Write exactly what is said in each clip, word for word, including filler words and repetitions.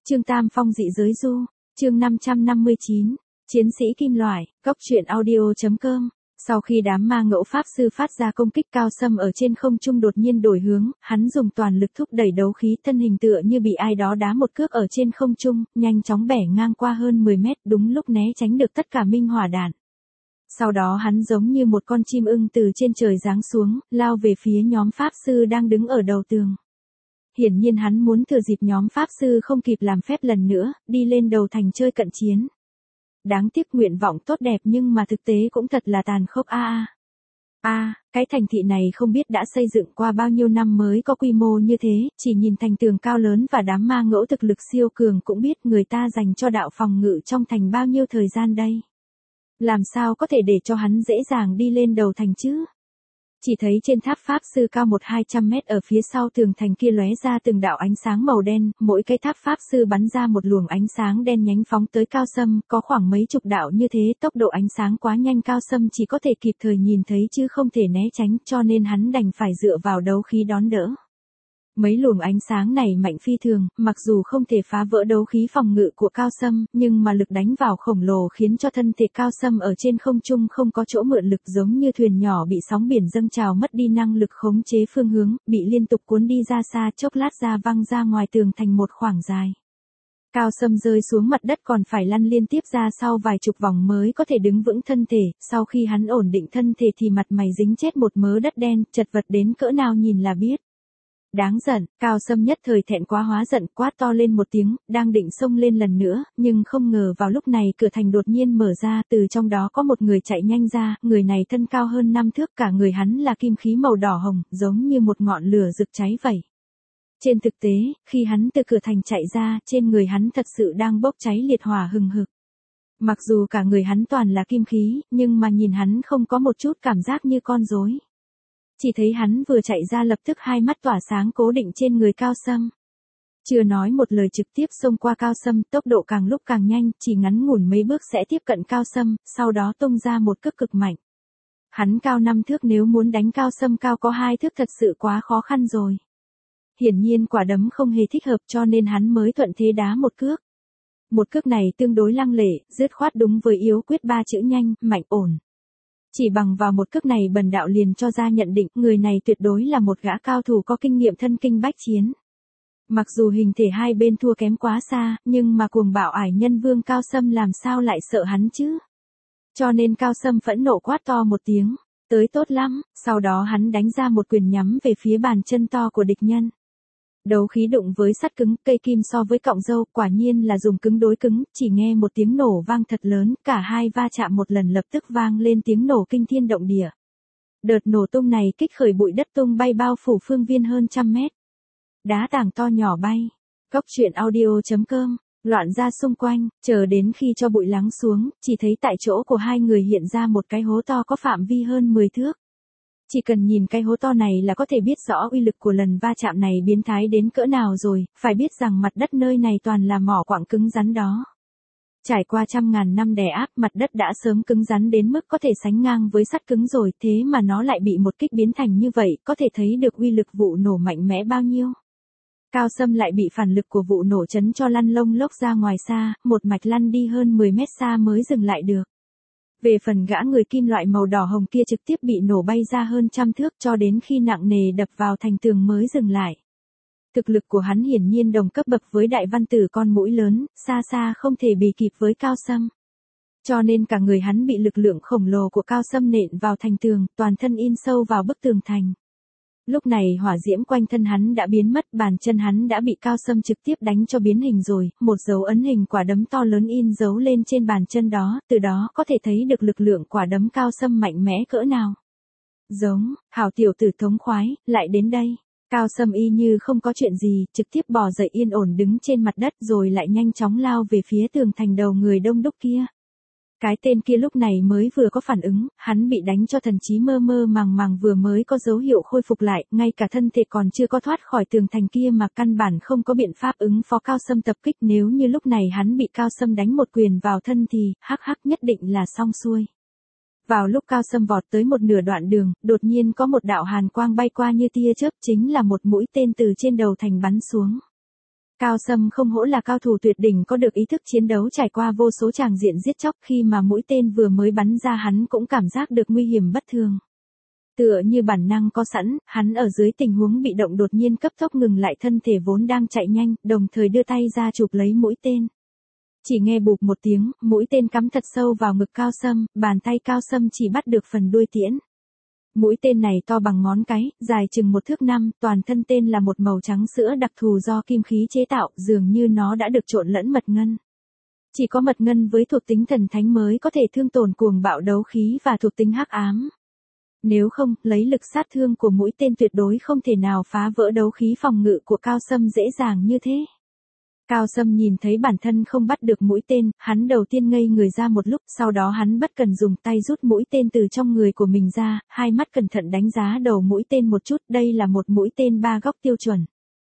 Trương Tam Phong dị giới du, chương năm trăm năm mươi chín, chiến sĩ kim loại, góc truyện audio chấm com. Sau khi đám ma ngẫu pháp sư phát ra công kích, Cao Sâm ở trên không trung đột nhiên đổi hướng, hắn dùng toàn lực thúc đẩy đấu khí, thân hình tựa như bị ai đó đá một cước ở trên không trung, nhanh chóng bẻ ngang qua hơn mười mét, đúng lúc né tránh được tất cả minh hỏa đạn. Sau đó hắn giống như một con chim ưng từ trên trời giáng xuống, lao về phía nhóm pháp sư đang đứng ở đầu tường. Hiển nhiên hắn muốn thừa dịp nhóm pháp sư không kịp làm phép lần nữa, đi lên đầu thành chơi cận chiến. Đáng tiếc nguyện vọng tốt đẹp nhưng mà thực tế cũng thật là tàn khốc a a. A, cái thành thị này không biết đã xây dựng qua bao nhiêu năm mới có quy mô như thế, chỉ nhìn thành tường cao lớn và đám ma ngẫu thực lực siêu cường cũng biết người ta dành cho đạo phòng ngự trong thành bao nhiêu thời gian đây. Làm sao có thể để cho hắn dễ dàng đi lên đầu thành chứ? Chỉ thấy trên tháp pháp sư cao một hai trăm mét ở phía sau tường thành kia lóe ra từng đạo ánh sáng màu đen, mỗi cái tháp pháp sư bắn ra một luồng ánh sáng đen nhánh phóng tới Cao Sâm, có khoảng mấy chục đạo như thế, tốc độ ánh sáng quá nhanh, Cao Sâm chỉ có thể kịp thời nhìn thấy chứ không thể né tránh, cho nên hắn đành phải dựa vào đấu khí đón đỡ. Mấy luồng ánh sáng này mạnh phi thường, mặc dù không thể phá vỡ đấu khí phòng ngự của Cao Sâm, nhưng mà lực đánh vào khổng lồ khiến cho thân thể Cao Sâm ở trên không trung không có chỗ mượn lực, giống như thuyền nhỏ bị sóng biển dâng trào mất đi năng lực khống chế phương hướng, bị liên tục cuốn đi ra xa, chốc lát ra văng ra ngoài tường thành một khoảng dài. Cao Sâm rơi xuống mặt đất còn phải lăn liên tiếp ra sau vài chục vòng mới có thể đứng vững thân thể, sau khi hắn ổn định thân thể thì mặt mày dính chết một mớ đất đen, chật vật đến cỡ nào nhìn là biết. Đáng giận, Cao Sâm nhất thời thẹn quá hóa giận, quát to lên một tiếng, đang định xông lên lần nữa, nhưng không ngờ vào lúc này cửa thành đột nhiên mở ra, từ trong đó có một người chạy nhanh ra, người này thân cao hơn năm thước, cả người hắn là kim khí màu đỏ hồng, giống như một ngọn lửa rực cháy vậy. Trên thực tế, khi hắn từ cửa thành chạy ra, trên người hắn thật sự đang bốc cháy liệt hỏa hừng hực. Mặc dù cả người hắn toàn là kim khí, nhưng mà nhìn hắn không có một chút cảm giác như con rối. Chỉ thấy hắn vừa chạy ra lập tức hai mắt tỏa sáng cố định trên người Cao Sâm. Chưa nói một lời trực tiếp xông qua Cao Sâm, tốc độ càng lúc càng nhanh, chỉ ngắn ngủn mấy bước sẽ tiếp cận Cao Sâm, sau đó tung ra một cước cực mạnh. Hắn cao năm thước, nếu muốn đánh Cao Sâm cao có hai thước thật sự quá khó khăn rồi. Hiển nhiên quả đấm không hề thích hợp cho nên hắn mới thuận thế đá một cước. Một cước này tương đối lăng lệ, dứt khoát đúng với yếu quyết ba chữ nhanh, mạnh, ổn. Chỉ bằng vào một cước này Bần Đạo liền cho ra nhận định, người này tuyệt đối là một gã cao thủ có kinh nghiệm thân kinh bách chiến. Mặc dù hình thể hai bên thua kém quá xa, nhưng mà cuồng bạo ải nhân vương Cao Sâm làm sao lại sợ hắn chứ? Cho nên Cao Sâm phẫn nộ quát to một tiếng, tới tốt lắm, sau đó hắn đánh ra một quyền nhắm về phía bàn chân to của địch nhân. Đấu khí đụng với sắt cứng, cây kim so với cọng râu, quả nhiên là dùng cứng đối cứng, chỉ nghe một tiếng nổ vang thật lớn, cả hai va chạm một lần lập tức vang lên tiếng nổ kinh thiên động địa. Đợt nổ tung này kích khởi bụi đất tung bay bao phủ phương viên hơn trăm mét. Đá tảng to nhỏ bay. Góc truyện audio chấm com, loạn ra xung quanh, chờ đến khi cho bụi lắng xuống, chỉ thấy tại chỗ của hai người hiện ra một cái hố to có phạm vi hơn mười thước. Chỉ cần nhìn cái hố to này là có thể biết rõ uy lực của lần va chạm này biến thái đến cỡ nào rồi, phải biết rằng mặt đất nơi này toàn là mỏ quặng cứng rắn đó. Trải qua trăm ngàn năm đè áp, mặt đất đã sớm cứng rắn đến mức có thể sánh ngang với sắt cứng rồi, thế mà nó lại bị một kích biến thành như vậy, có thể thấy được uy lực vụ nổ mạnh mẽ bao nhiêu. Cao Sâm lại bị phản lực của vụ nổ chấn cho lăn lông lốc ra ngoài xa, một mạch lăn đi hơn mười mét xa mới dừng lại được. Về phần gã người kim loại màu đỏ hồng kia trực tiếp bị nổ bay ra hơn trăm thước cho đến khi nặng nề đập vào thành tường mới dừng lại. Thực lực của hắn hiển nhiên đồng cấp bậc với đại văn tử con mũi lớn, xa xa không thể bì kịp với Cao Sâm. Cho nên cả người hắn bị lực lượng khổng lồ của Cao Sâm nện vào thành tường, toàn thân in sâu vào bức tường thành. Lúc này hỏa diễm quanh thân hắn đã biến mất, bàn chân hắn đã bị Cao Sâm trực tiếp đánh cho biến hình rồi, một dấu ấn hình quả đấm to lớn in dấu lên trên bàn chân đó, từ đó có thể thấy được lực lượng quả đấm Cao Sâm mạnh mẽ cỡ nào. Giống, hảo tiểu tử thống khoái, lại đến đây. Cao Sâm y như không có chuyện gì, trực tiếp bò dậy yên ổn đứng trên mặt đất rồi lại nhanh chóng lao về phía tường thành đầu người đông đúc kia. Cái tên kia lúc này mới vừa có phản ứng, hắn bị đánh cho thần trí mơ mơ màng màng, vừa mới có dấu hiệu khôi phục lại, ngay cả thân thể còn chưa có thoát khỏi tường thành kia mà căn bản không có biện pháp ứng phó Cao Sâm tập kích, nếu như lúc này hắn bị Cao Sâm đánh một quyền vào thân thì, hắc hắc nhất định là xong xuôi. Vào lúc Cao Sâm vọt tới một nửa đoạn đường, đột nhiên có một đạo hàn quang bay qua như tia chớp, chính là một mũi tên từ trên đầu thành bắn xuống. Cao Sâm không hổ là cao thủ tuyệt đỉnh có được ý thức chiến đấu trải qua vô số tràng diện giết chóc, khi mà mũi tên vừa mới bắn ra hắn cũng cảm giác được nguy hiểm bất thường. Tựa như bản năng có sẵn, hắn ở dưới tình huống bị động đột nhiên cấp tốc ngừng lại thân thể vốn đang chạy nhanh, đồng thời đưa tay ra chụp lấy mũi tên. Chỉ nghe bụp một tiếng, mũi tên cắm thật sâu vào ngực Cao Sâm, bàn tay Cao Sâm chỉ bắt được phần đuôi tiễn. Mũi tên này to bằng ngón cái, dài chừng một thước năm, toàn thân tên là một màu trắng sữa đặc thù do kim khí chế tạo, dường như nó đã được trộn lẫn mật ngân. Chỉ có mật ngân với thuộc tính thần thánh mới có thể thương tổn cuồng bạo đấu khí và thuộc tính hắc ám. Nếu không, lấy lực sát thương của mũi tên tuyệt đối không thể nào phá vỡ đấu khí phòng ngự của Cao Sâm dễ dàng như thế. Cao Sâm nhìn thấy bản thân không bắt được mũi tên, hắn đầu tiên ngây người ra một lúc, sau đó hắn bất cần dùng tay rút mũi tên từ trong người của mình ra, hai mắt cẩn thận đánh giá đầu mũi tên một chút, đây là một mũi tên ba góc tiêu chuẩn.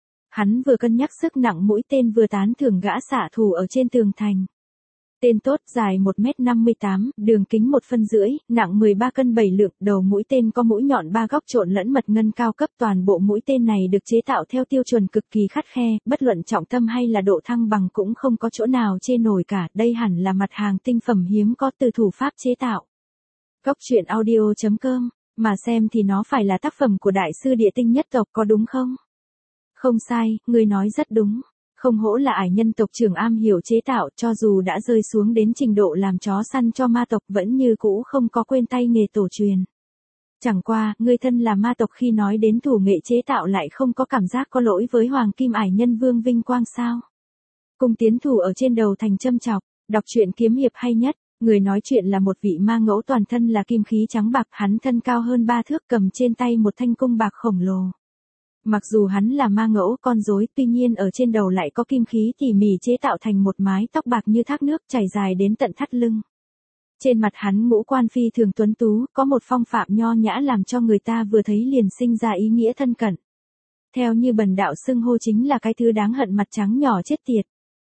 Hắn vừa cân nhắc sức nặng mũi tên vừa tán thưởng gã xạ thủ ở trên tường thành. Tên tốt, dài một mét năm mươi tám, đường kính một phân rưỡi, nặng mười ba cân bảy lượng, đầu mũi tên có mũi nhọn ba góc trộn lẫn mật ngân cao cấp, toàn bộ mũi tên này được chế tạo theo tiêu chuẩn cực kỳ khắt khe, bất luận trọng tâm hay là độ thăng bằng cũng không có chỗ nào chê nổi cả, đây hẳn là mặt hàng tinh phẩm hiếm có từ thủ pháp chế tạo. Cốc truyện audio chấm com, mà xem thì nó phải là tác phẩm của đại sư địa tinh nhất tộc có đúng không? Không sai, ngươi nói rất đúng. Không hổ là ải nhân tộc trưởng am hiểu chế tạo, cho dù đã rơi xuống đến trình độ làm chó săn cho ma tộc vẫn như cũ không có quên tay nghề tổ truyền. Chẳng qua, ngươi thân là ma tộc khi nói đến thủ nghệ chế tạo lại không có cảm giác có lỗi với Hoàng Kim ải nhân vương vinh quang sao? Cung tiến thủ ở trên đầu thành châm chọc, đọc truyện kiếm hiệp hay nhất, người nói chuyện là một vị ma ngẫu toàn thân là kim khí trắng bạc, hắn thân cao hơn ba thước cầm trên tay một thanh cung bạc khổng lồ. Mặc dù hắn là ma ngẫu con rối, tuy nhiên ở trên đầu lại có kim khí tỉ mỉ chế tạo thành một mái tóc bạc như thác nước chảy dài đến tận thắt lưng. Trên mặt hắn ngũ quan phi thường tuấn tú, có một phong phạm nho nhã làm cho người ta vừa thấy liền sinh ra ý nghĩa thân cận. Theo như bần đạo xưng hô chính là cái thứ đáng hận mặt trắng nhỏ chết tiệt.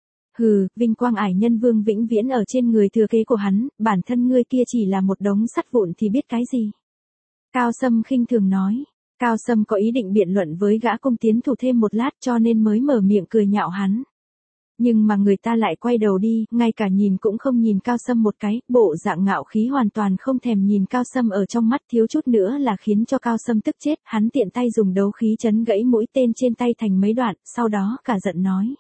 Hừ, vinh quang ải nhân vương vĩnh viễn ở trên người thừa kế của hắn, bản thân ngươi kia chỉ là một đống sắt vụn thì biết cái gì. Cao Sâm khinh thường nói. Cao Sâm có ý định biện luận với gã cung tiến thủ thêm một lát cho nên mới mở miệng cười nhạo hắn. Nhưng mà người ta lại quay đầu đi, ngay cả nhìn cũng không nhìn Cao Sâm một cái, bộ dạng ngạo khí hoàn toàn không thèm nhìn Cao Sâm ở trong mắt, thiếu chút nữa là khiến cho Cao Sâm tức chết, hắn tiện tay dùng đấu khí chấn gãy mũi tên trên tay thành mấy đoạn, sau đó cả giận nói.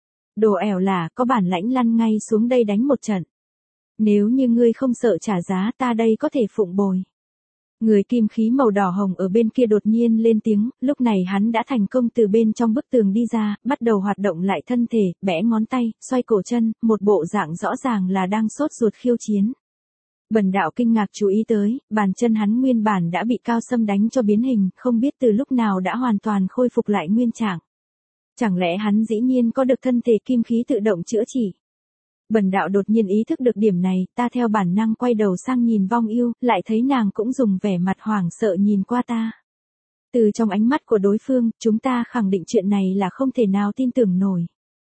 Đồ ẻo là, có bản lãnh lăn ngay xuống đây đánh một trận. Nếu như ngươi không sợ trả giá ta đây có thể phụng bồi. Người kim khí màu đỏ hồng ở bên kia đột nhiên lên tiếng, lúc này hắn đã thành công từ bên trong bức tường đi ra, bắt đầu hoạt động lại thân thể, bẽ ngón tay, xoay cổ chân, một bộ dạng rõ ràng là đang sốt ruột khiêu chiến. Bần đạo kinh ngạc chú ý tới, bàn chân hắn nguyên bản đã bị Cao Sâm đánh cho biến hình, không biết từ lúc nào đã hoàn toàn khôi phục lại nguyên trạng. Chẳng lẽ hắn dĩ nhiên có được thân thể kim khí tự động chữa trị? Bần đạo đột nhiên ý thức được điểm này, ta theo bản năng quay đầu sang nhìn Vong Yêu, lại thấy nàng cũng dùng vẻ mặt hoảng sợ nhìn qua ta. Từ trong ánh mắt của đối phương, chúng ta khẳng định chuyện này là không thể nào tin tưởng nổi.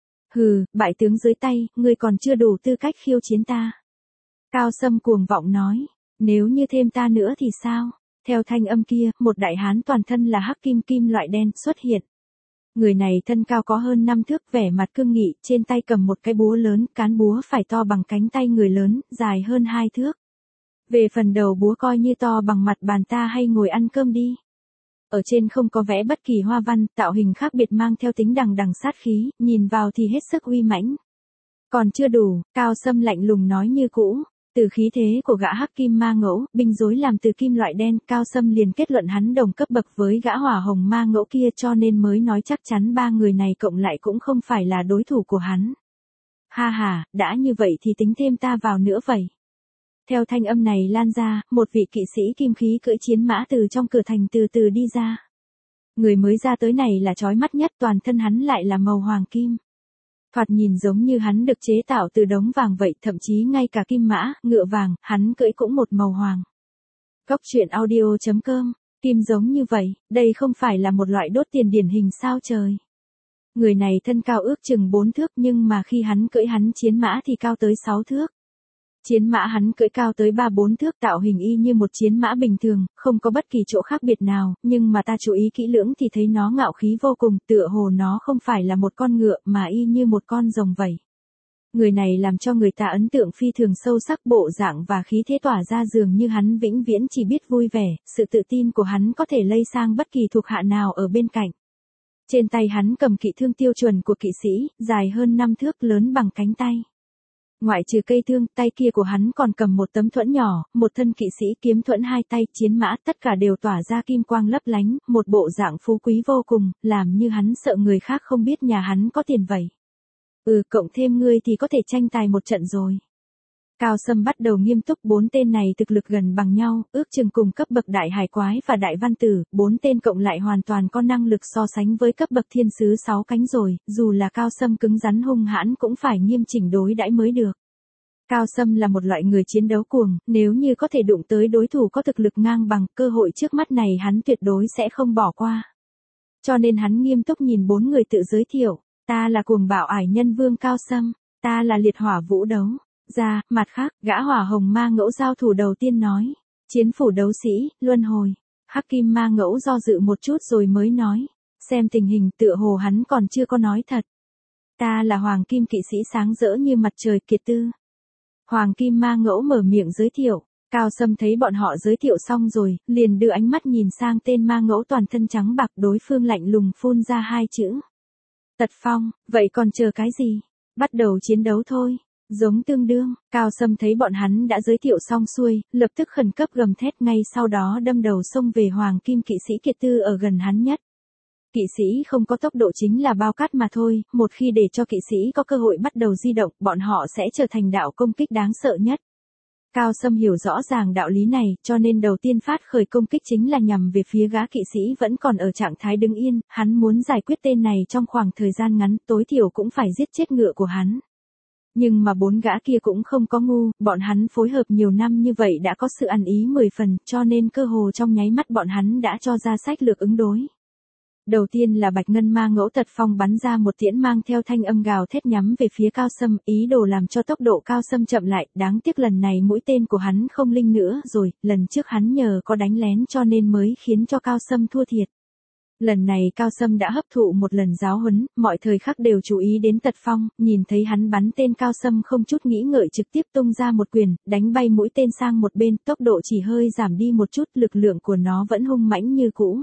Hừ, bại tướng dưới tay, ngươi còn chưa đủ tư cách khiêu chiến ta. Cao Sâm cuồng vọng nói, nếu như thêm ta nữa thì sao? Theo thanh âm kia, một đại hán toàn thân là hắc kim kim loại đen xuất hiện. Người này thân cao có hơn năm thước, vẻ mặt cương nghị, trên tay cầm một cái búa lớn, cán búa phải to bằng cánh tay người lớn, dài hơn hai thước. Về phần đầu búa coi như to bằng mặt bàn ta hay ngồi ăn cơm đi. Ở trên không có vẽ bất kỳ hoa văn, tạo hình khác biệt mang theo tính đằng đằng sát khí, nhìn vào thì hết sức uy mãnh. Còn chưa đủ, Cao Sâm lạnh lùng nói như cũ. Từ khí thế của gã hắc kim ma ngẫu, binh rối làm từ kim loại đen, Cao Sâm liền kết luận hắn đồng cấp bậc với gã hỏa hồng ma ngẫu kia cho nên mới nói chắc chắn ba người này cộng lại cũng không phải là đối thủ của hắn. Ha ha, đã như vậy thì tính thêm ta vào nữa vậy. Theo thanh âm này lan ra, một vị kỵ sĩ kim khí cưỡi chiến mã từ trong cửa thành từ từ đi ra. Người mới ra tới này là chói mắt nhất, toàn thân hắn lại là màu hoàng kim. Thoạt nhìn giống như hắn được chế tạo từ đống vàng vậy, thậm chí ngay cả kim mã, ngựa vàng, hắn cưỡi cũng một màu hoàng. Cốc truyện audio chấm com, kim giống như vậy, đây không phải là một loại đốt tiền điển hình sao trời. Người này thân cao ước chừng bốn thước nhưng mà khi hắn cưỡi hắn chiến mã thì cao tới sáu thước. Chiến mã hắn cưỡi cao tới ba bốn thước, tạo hình y như một chiến mã bình thường, không có bất kỳ chỗ khác biệt nào, nhưng mà ta chú ý kỹ lưỡng thì thấy nó ngạo khí vô cùng, tựa hồ nó không phải là một con ngựa mà y như một con rồng vậy. Người này làm cho người ta ấn tượng phi thường sâu sắc, bộ dạng và khí thế tỏa ra dường như hắn vĩnh viễn chỉ biết vui vẻ, sự tự tin của hắn có thể lây sang bất kỳ thuộc hạ nào ở bên cạnh. Trên tay hắn cầm kỵ thương tiêu chuẩn của kỵ sĩ, dài hơn năm thước, lớn bằng cánh tay. Ngoại trừ cây thương, tay kia của hắn còn cầm một tấm thuẫn nhỏ, một thân kỵ sĩ kiếm thuẫn hai tay, chiến mã, tất cả đều tỏa ra kim quang lấp lánh, một bộ dạng phú quý vô cùng, làm như hắn sợ người khác không biết nhà hắn có tiền vậy. Ừ, cộng thêm ngươi thì có thể tranh tài một trận rồi. Cao Sâm bắt đầu nghiêm túc, bốn tên này thực lực gần bằng nhau, ước chừng cùng cấp bậc đại hải quái và đại văn tử, bốn tên cộng lại hoàn toàn có năng lực so sánh với cấp bậc thiên sứ sáu cánh rồi, dù là Cao Sâm cứng rắn hung hãn cũng phải nghiêm chỉnh đối đãi mới được. Cao Sâm là một loại người chiến đấu cuồng, nếu như có thể đụng tới đối thủ có thực lực ngang bằng, cơ hội trước mắt này hắn tuyệt đối sẽ không bỏ qua. Cho nên hắn nghiêm túc nhìn bốn người tự giới thiệu, ta là cuồng bạo ải nhân vương Cao Sâm, ta là liệt hỏa vũ đấu. Ra, mặt khác, gã hỏa hồng ma ngẫu giao thủ đầu tiên nói, chiến phủ đấu sĩ, luân hồi. Hắc kim ma ngẫu do dự một chút rồi mới nói, xem tình hình tựa hồ hắn còn chưa có nói thật. Ta là hoàng kim kỵ sĩ sáng rỡ như mặt trời Kiệt Tư. Hoàng kim ma ngẫu mở miệng giới thiệu, Cao Sâm thấy bọn họ giới thiệu xong rồi, liền đưa ánh mắt nhìn sang tên ma ngẫu toàn thân trắng bạc, đối phương lạnh lùng phun ra hai chữ. Tật Phong, vậy còn chờ cái gì? Bắt đầu chiến đấu thôi. Giống tương đương, Cao Sâm thấy bọn hắn đã giới thiệu xong xuôi, lập tức khẩn cấp gầm thét, ngay sau đó đâm đầu xông về hoàng kim kỵ sĩ Kiệt Tư ở gần hắn nhất. Kỵ sĩ không có tốc độ chính là bao cát mà thôi, một khi để cho kỵ sĩ có cơ hội bắt đầu di động, bọn họ sẽ trở thành đạo công kích đáng sợ nhất. Cao Sâm hiểu rõ ràng đạo lý này, cho nên đầu tiên phát khởi công kích chính là nhằm về phía gã kỵ sĩ vẫn còn ở trạng thái đứng yên, hắn muốn giải quyết tên này trong khoảng thời gian ngắn, tối thiểu cũng phải giết chết ngựa của hắn. Nhưng mà bốn gã kia cũng không có ngu, bọn hắn phối hợp nhiều năm như vậy đã có sự ăn ý mười phần, cho nên cơ hồ trong nháy mắt bọn hắn đã cho ra sách lược ứng đối. Đầu tiên là Bạch Ngân ma ngẫu Tật Phong bắn ra một tiễn mang theo thanh âm gào thét nhắm về phía Cao Sâm, ý đồ làm cho tốc độ Cao Sâm chậm lại, đáng tiếc lần này mũi tên của hắn không linh nữa rồi, lần trước hắn nhờ có đánh lén cho nên mới khiến cho Cao Sâm thua thiệt. Lần này Cao Sâm đã hấp thụ một lần giáo huấn, mọi thời khắc đều chú ý đến Tật Phong, nhìn thấy hắn bắn tên Cao Sâm không chút nghĩ ngợi trực tiếp tung ra một quyền, đánh bay mũi tên sang một bên, tốc độ chỉ hơi giảm đi một chút, lực lượng của nó vẫn hung mãnh như cũ.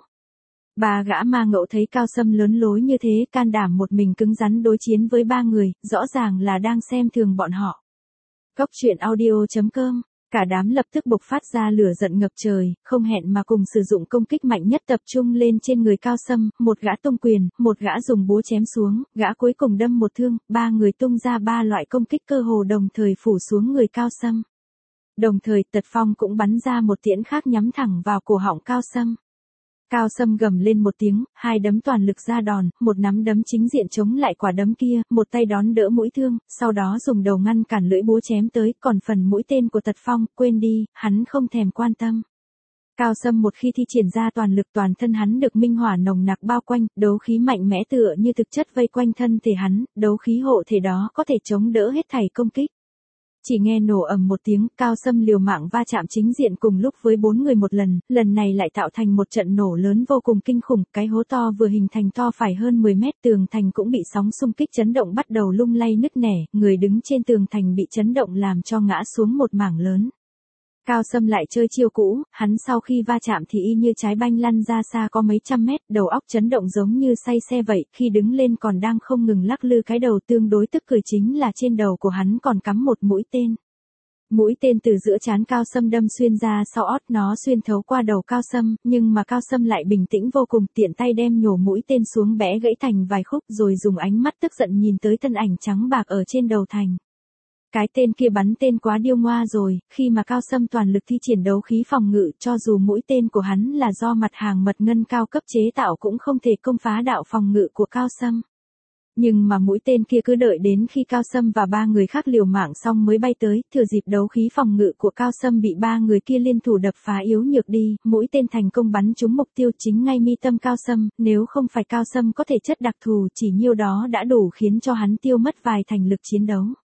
Ba gã ma ngẫu thấy Cao Sâm lớn lối như thế, can đảm một mình cứng rắn đối chiến với ba người, rõ ràng là đang xem thường bọn họ. Cốc truyện audio chấm com. Cả đám lập tức bộc phát ra lửa giận ngập trời, không hẹn mà cùng sử dụng công kích mạnh nhất tập trung lên trên người Cao Sâm, một gã tung quyền, một gã dùng búa chém xuống, gã cuối cùng đâm một thương, ba người tung ra ba loại công kích cơ hồ đồng thời phủ xuống người Cao Sâm. Đồng thời Tật Phong cũng bắn ra một tiễn khác nhắm thẳng vào cổ họng Cao Sâm. Cao Sâm gầm lên một tiếng, hai đấm toàn lực ra đòn, một nắm đấm chính diện chống lại quả đấm kia, một tay đón đỡ mũi thương, sau đó dùng đầu ngăn cản lưỡi búa chém tới, còn phần mũi tên của Tật Phong, quên đi, hắn không thèm quan tâm. Cao Sâm một khi thi triển ra toàn lực, toàn thân hắn được minh hỏa nồng nặc bao quanh, đấu khí mạnh mẽ tựa như thực chất vây quanh thân thể hắn, đấu khí hộ thể đó có thể chống đỡ hết thảy công kích. Chỉ nghe nổ ầm một tiếng, Cao Sâm liều mạng va chạm chính diện cùng lúc với bốn người một lần, lần này lại tạo thành một trận nổ lớn vô cùng kinh khủng, cái hố to vừa hình thành to phải hơn mười mét, tường thành cũng bị sóng xung kích chấn động bắt đầu lung lay nứt nẻ, người đứng trên tường thành bị chấn động làm cho ngã xuống một mảng lớn. Cao Sâm lại chơi chiêu cũ, hắn sau khi va chạm thì y như trái banh lăn ra xa có mấy trăm mét, đầu óc chấn động giống như say xe vậy, khi đứng lên còn đang không ngừng lắc lư cái đầu, tương đối tức cười chính là trên đầu của hắn còn cắm một mũi tên. Mũi tên từ giữa trán Cao Sâm đâm xuyên ra sau ót, nó xuyên thấu qua đầu Cao Sâm, nhưng mà Cao Sâm lại bình tĩnh vô cùng, tiện tay đem nhổ mũi tên xuống bẽ gãy thành vài khúc rồi dùng ánh mắt tức giận nhìn tới thân ảnh trắng bạc ở trên đầu thành. Cái tên kia bắn tên quá điêu ngoa rồi, khi mà Cao Sâm toàn lực thi triển đấu khí phòng ngự, cho dù mũi tên của hắn là do mặt hàng mật ngân cao cấp chế tạo cũng không thể công phá đạo phòng ngự của Cao Sâm. Nhưng mà mũi tên kia cứ đợi đến khi Cao Sâm và ba người khác liều mạng xong mới bay tới, thừa dịp đấu khí phòng ngự của Cao Sâm bị ba người kia liên thủ đập phá yếu nhược đi, mũi tên thành công bắn trúng mục tiêu chính ngay mi tâm Cao Sâm, nếu không phải Cao Sâm có thể chất đặc thù, chỉ nhiêu đó đã đủ khiến cho hắn tiêu mất vài thành lực chiến đấu.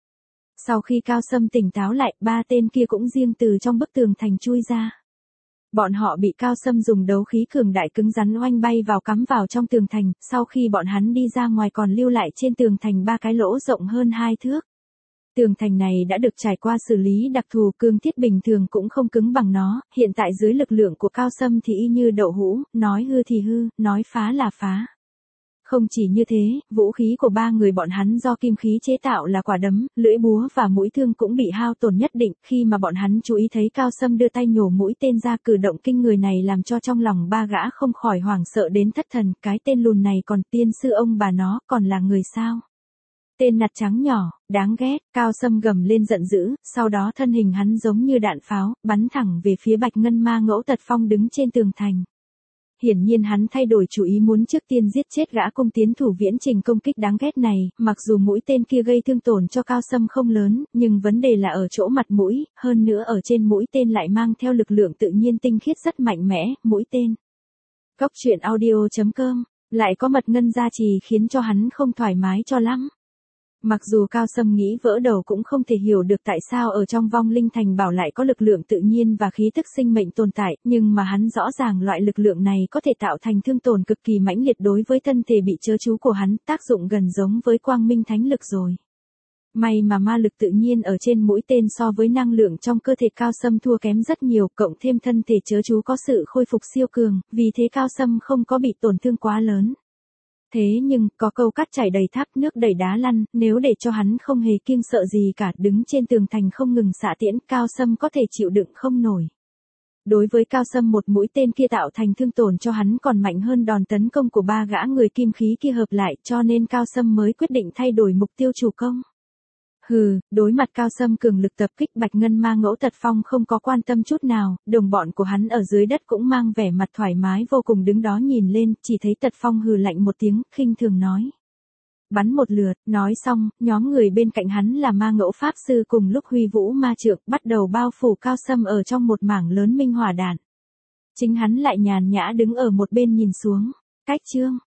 Sau khi Cao Sâm tỉnh táo lại, ba tên kia cũng riêng từ trong bức tường thành chui ra. Bọn họ bị Cao Sâm dùng đấu khí cường đại cứng rắn oanh bay vào cắm vào trong tường thành, sau khi bọn hắn đi ra ngoài còn lưu lại trên tường thành ba cái lỗ rộng hơn hai thước. Tường thành này đã được trải qua xử lý đặc thù, cương thiết bình thường cũng không cứng bằng nó, hiện tại dưới lực lượng của Cao Sâm thì y như đậu hũ, nói hư thì hư, nói phá là phá. Không chỉ như thế, vũ khí của ba người bọn hắn do kim khí chế tạo là quả đấm, lưỡi búa và mũi thương cũng bị hao tổn nhất định, khi mà bọn hắn chú ý thấy Cao Sâm đưa tay nhổ mũi tên ra, cử động kinh người này làm cho trong lòng ba gã không khỏi hoảng sợ đến thất thần, cái tên lùn này còn tiên sư ông bà nó, còn là người sao? Tên nặt trắng nhỏ, đáng ghét, Cao Sâm gầm lên giận dữ, sau đó thân hình hắn giống như đạn pháo, bắn thẳng về phía Bạch Ngân Ma Ngẫu Tật Phong đứng trên tường thành. Hiển nhiên hắn thay đổi chủ ý muốn trước tiên giết chết gã cung tiến thủ viễn trình công kích đáng ghét này, mặc dù mũi tên kia gây thương tổn cho Cao Sâm không lớn, nhưng vấn đề là ở chỗ mặt mũi, hơn nữa ở trên mũi tên lại mang theo lực lượng tự nhiên tinh khiết rất mạnh mẽ, mũi tên. Cốc truyện audio chấm com, lại có mật ngân gia trì khiến cho hắn không thoải mái cho lắm. Mặc dù Cao Sâm nghĩ vỡ đầu cũng không thể hiểu được tại sao ở trong vong linh thành bảo lại có lực lượng tự nhiên và khí tức sinh mệnh tồn tại, nhưng mà hắn rõ ràng loại lực lượng này có thể tạo thành thương tổn cực kỳ mãnh liệt đối với thân thể bị chớ chú của hắn, tác dụng gần giống với quang minh thánh lực rồi. May mà ma lực tự nhiên ở trên mũi tên so với năng lượng trong cơ thể Cao Sâm thua kém rất nhiều, cộng thêm thân thể chớ chú có sự khôi phục siêu cường, vì thế Cao Sâm không có bị tổn thương quá lớn. Thế nhưng, có câu cát chảy đầy thác nước đầy đá lăn, nếu để cho hắn không hề kiêng sợ gì cả, đứng trên tường thành không ngừng xạ tiễn, Cao Sâm có thể chịu đựng không nổi. Đối với Cao Sâm một mũi tên kia tạo thành thương tổn cho hắn còn mạnh hơn đòn tấn công của ba gã người kim khí kia hợp lại, cho nên Cao Sâm mới quyết định thay đổi mục tiêu chủ công. Hừ, đối mặt Cao Sâm cường lực tập kích, Bạch Ngân Ma Ngẫu Tật Phong không có quan tâm chút nào, đồng bọn của hắn ở dưới đất cũng mang vẻ mặt thoải mái vô cùng đứng đó nhìn lên, chỉ thấy Tật Phong hừ lạnh một tiếng, khinh thường nói. Bắn một lượt, nói xong, nhóm người bên cạnh hắn là Ma Ngẫu Pháp Sư cùng lúc huy vũ ma trượng, bắt đầu bao phủ Cao Sâm ở trong một mảng lớn minh hỏa đạn. Chính hắn lại nhàn nhã đứng ở một bên nhìn xuống. Cách chương